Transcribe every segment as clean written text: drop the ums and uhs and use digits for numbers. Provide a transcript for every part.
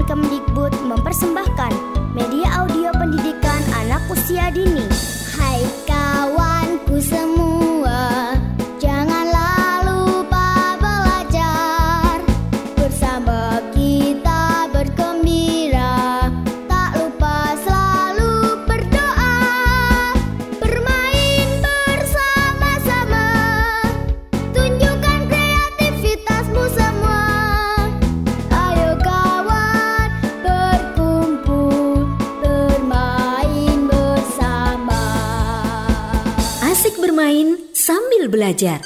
Kemdikbud mempersembahkan media audio pendidikan anak usia dini. Hai kawanku semua, janganlah lupa belajar. Bersama kita bergembira, tak lupa selalu berdoa. Bermain bersama-sama, tunjukkan kreativitasmu semua. Ayo kawan, berkumpul, bermain bersama. Asik bermain sambil belajar.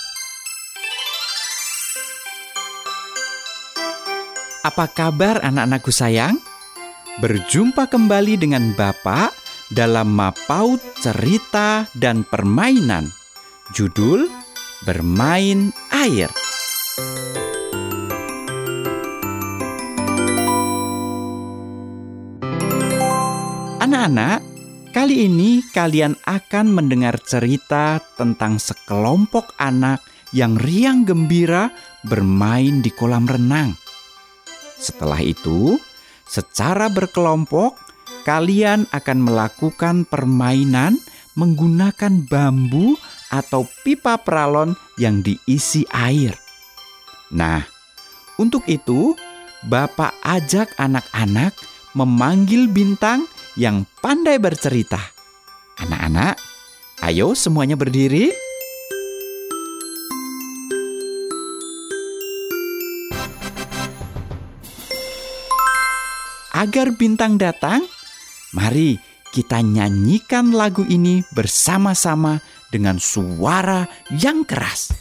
Apa kabar anak-anakku sayang? Berjumpa kembali dengan Bapak dalam Mapaut Cerita dan Permainan. Judul Bermain Air. Anak-anak, kali ini kalian akan mendengar cerita tentang sekelompok anak yang riang gembira bermain di kolam renang. Setelah itu, secara berkelompok, kalian akan melakukan permainan menggunakan bambu atau pipa peralon yang diisi air. Nah, untuk itu, Bapak ajak anak-anak memanggil Bintang yang pandai bercerita. Anak-anak, ayo semuanya berdiri. Agar Bintang datang, mari kita nyanyikan lagu ini bersama-sama dengan suara yang keras.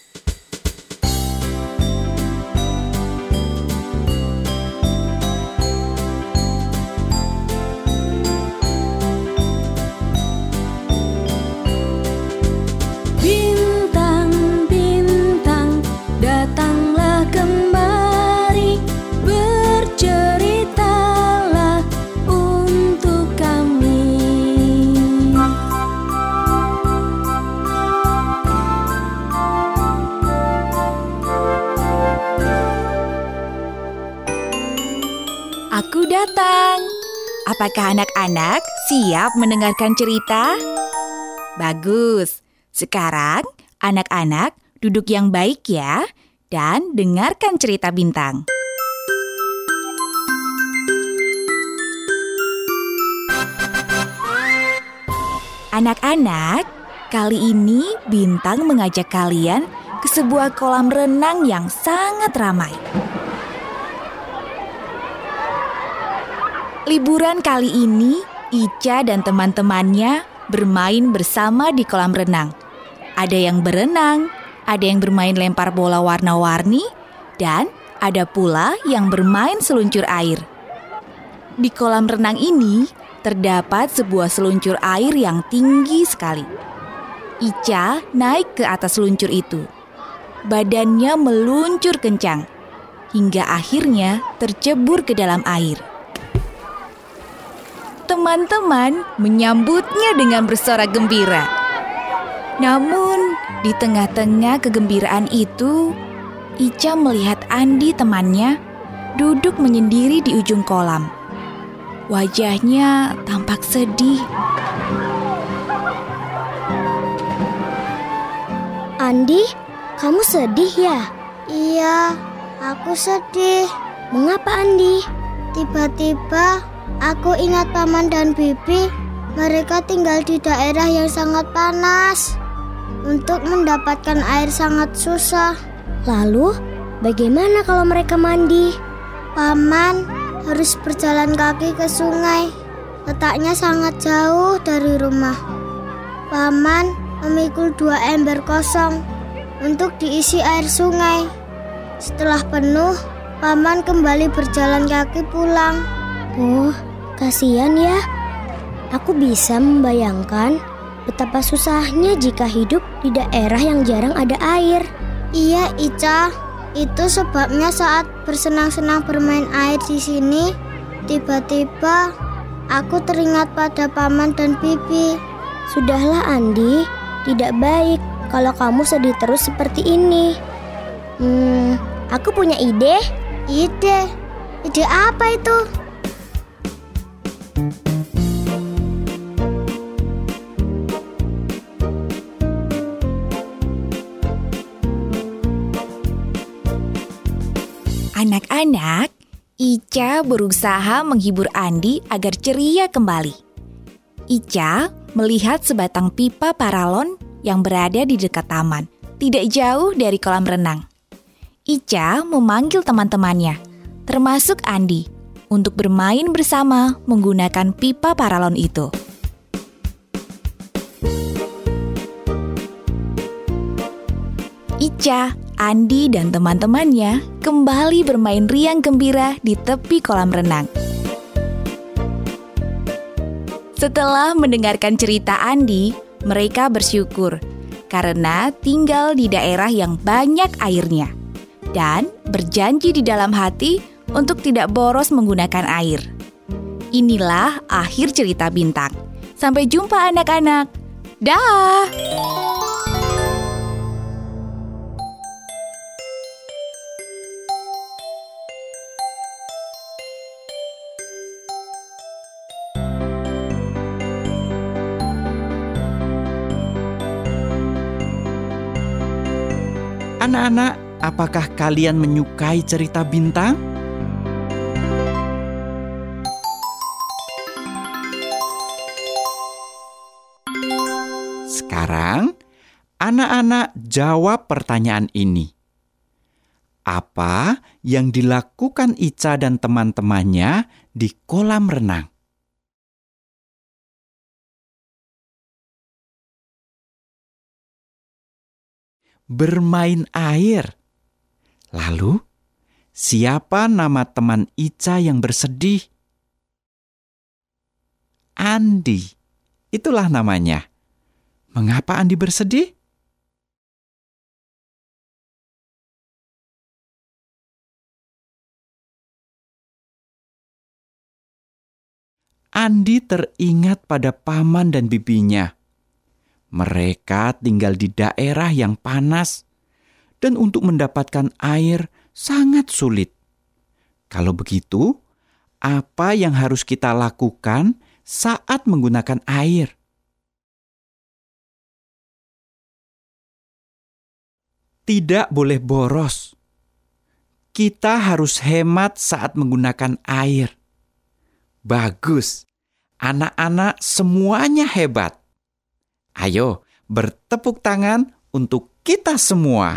Bintang, bintang, datanglah kembali, berceritalah untuk kami. Aku datang. Apakah anak-anak siap mendengarkan cerita? Bagus. Sekarang anak-anak duduk yang baik ya dan dengarkan cerita Bintang. Anak-anak, kali ini Bintang mengajak kalian ke sebuah kolam renang yang sangat ramai. Liburan kali ini, Ica dan teman-temannya bermain bersama di kolam renang. Ada yang berenang, ada yang bermain lempar bola warna-warni, dan ada pula yang bermain seluncur air. Di kolam renang ini, terdapat sebuah seluncur air yang tinggi sekali. Ica naik ke atas seluncur itu. Badannya meluncur kencang, hingga akhirnya tercebur ke dalam air. Teman-teman menyambutnya dengan bersorak gembira. Namun, di tengah-tengah kegembiraan itu, Ica melihat Andi temannya duduk menyendiri di ujung kolam. Wajahnya tampak sedih. Andi, kamu sedih ya? Iya, aku sedih. Mengapa Andi? Tiba-tiba aku ingat Paman dan Bibi. Mereka tinggal di daerah yang sangat panas. Untuk mendapatkan air sangat susah. Lalu, bagaimana kalau mereka mandi? Paman harus berjalan kaki ke sungai. Letaknya sangat jauh dari rumah. Paman memikul 2 ember kosong untuk diisi air sungai. Setelah penuh, Paman kembali berjalan kaki pulang. Oh, kasihan ya. Aku bisa membayangkan betapa susahnya jika hidup di daerah yang jarang ada air. Iya, Ica. Itu sebabnya saat bersenang-senang bermain air di sini, tiba-tiba aku teringat pada Paman dan Bibi. Sudahlah Andi, tidak baik kalau kamu sedih terus seperti ini. Aku punya ide. Ide? Ide apa itu? Anak-anak, Ica berusaha menghibur Andi agar ceria kembali. Ica melihat sebatang pipa paralon yang berada di dekat taman, tidak jauh dari kolam renang. Ica memanggil teman-temannya, termasuk Andi, untuk bermain bersama menggunakan pipa paralon itu. Ica, Andi, dan teman-temannya kembali bermain riang gembira di tepi kolam renang. Setelah mendengarkan cerita Andi, mereka bersyukur karena tinggal di daerah yang banyak airnya dan berjanji di dalam hati untuk tidak boros menggunakan air. Inilah akhir cerita Bintang. Sampai jumpa anak-anak. Dah. Anak-anak, apakah kalian menyukai cerita Bintang? Sekarang, anak-anak jawab pertanyaan ini. Apa yang dilakukan Ica dan teman-temannya di kolam renang? Bermain air. Lalu, siapa nama teman Ica yang bersedih? Andi. Itulah namanya. Mengapa Andi bersedih? Andi teringat pada paman dan bibinya. Mereka tinggal di daerah yang panas dan untuk mendapatkan air sangat sulit. Kalau begitu, apa yang harus kita lakukan saat menggunakan air? Tidak boleh boros. Kita harus hemat saat menggunakan air. Bagus, anak-anak semuanya hebat. Ayo, bertepuk tangan untuk kita semua.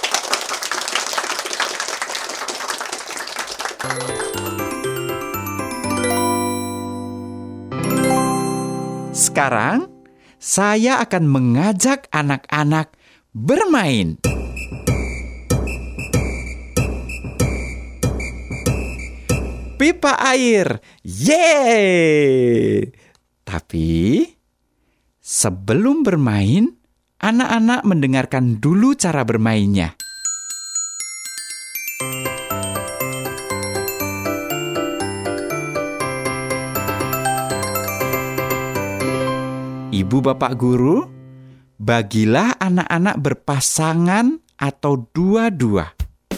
Sekarang, saya akan mengajak anak-anak bermain. Pipa air, yeay! Tapi sebelum bermain, anak-anak mendengarkan dulu cara bermainnya. Ibu bapak guru, bagilah anak-anak berpasangan atau dua-dua.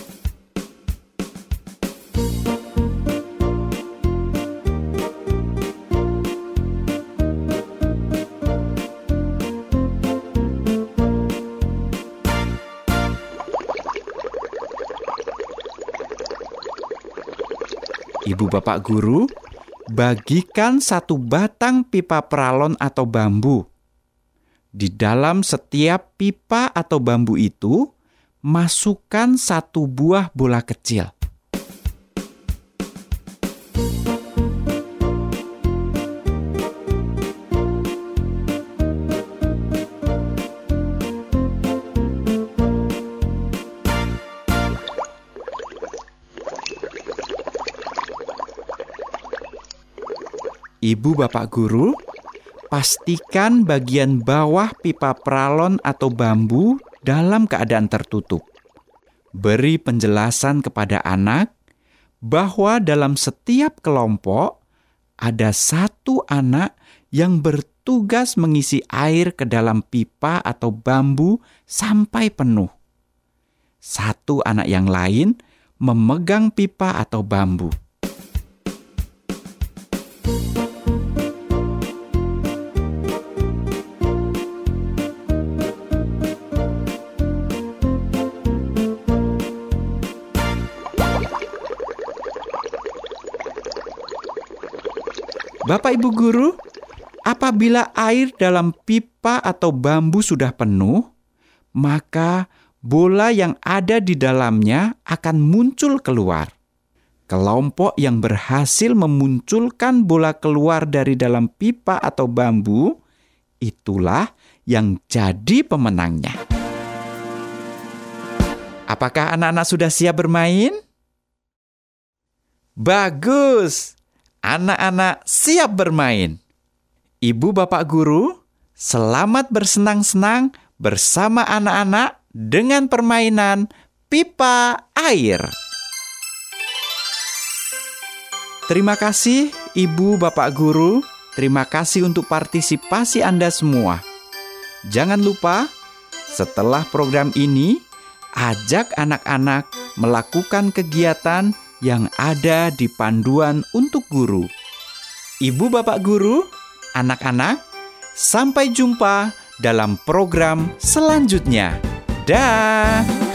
Ibu bapak guru, bagikan satu batang pipa paralon atau bambu. Di dalam setiap pipa atau bambu itu, masukkan satu buah bola kecil. Ibu bapak guru, pastikan bagian bawah pipa paralon atau bambu dalam keadaan tertutup. Beri penjelasan kepada anak bahwa dalam setiap kelompok ada satu anak yang bertugas mengisi air ke dalam pipa atau bambu sampai penuh. Satu anak yang lain memegang pipa atau bambu. Bapak Ibu guru, apabila air dalam pipa atau bambu sudah penuh, maka bola yang ada di dalamnya akan muncul keluar. Kelompok yang berhasil memunculkan bola keluar dari dalam pipa atau bambu, itulah yang jadi pemenangnya. Apakah anak-anak sudah siap bermain? Bagus! Anak-anak siap bermain. Ibu bapak guru, selamat bersenang-senang bersama anak-anak dengan permainan pipa air. Terima kasih ibu bapak guru, terima kasih untuk partisipasi Anda semua. Jangan lupa, setelah program ini, ajak anak-anak melakukan kegiatan yang ada di panduan untuk guru. Ibu bapak guru, anak-anak, sampai jumpa dalam program selanjutnya. Dah.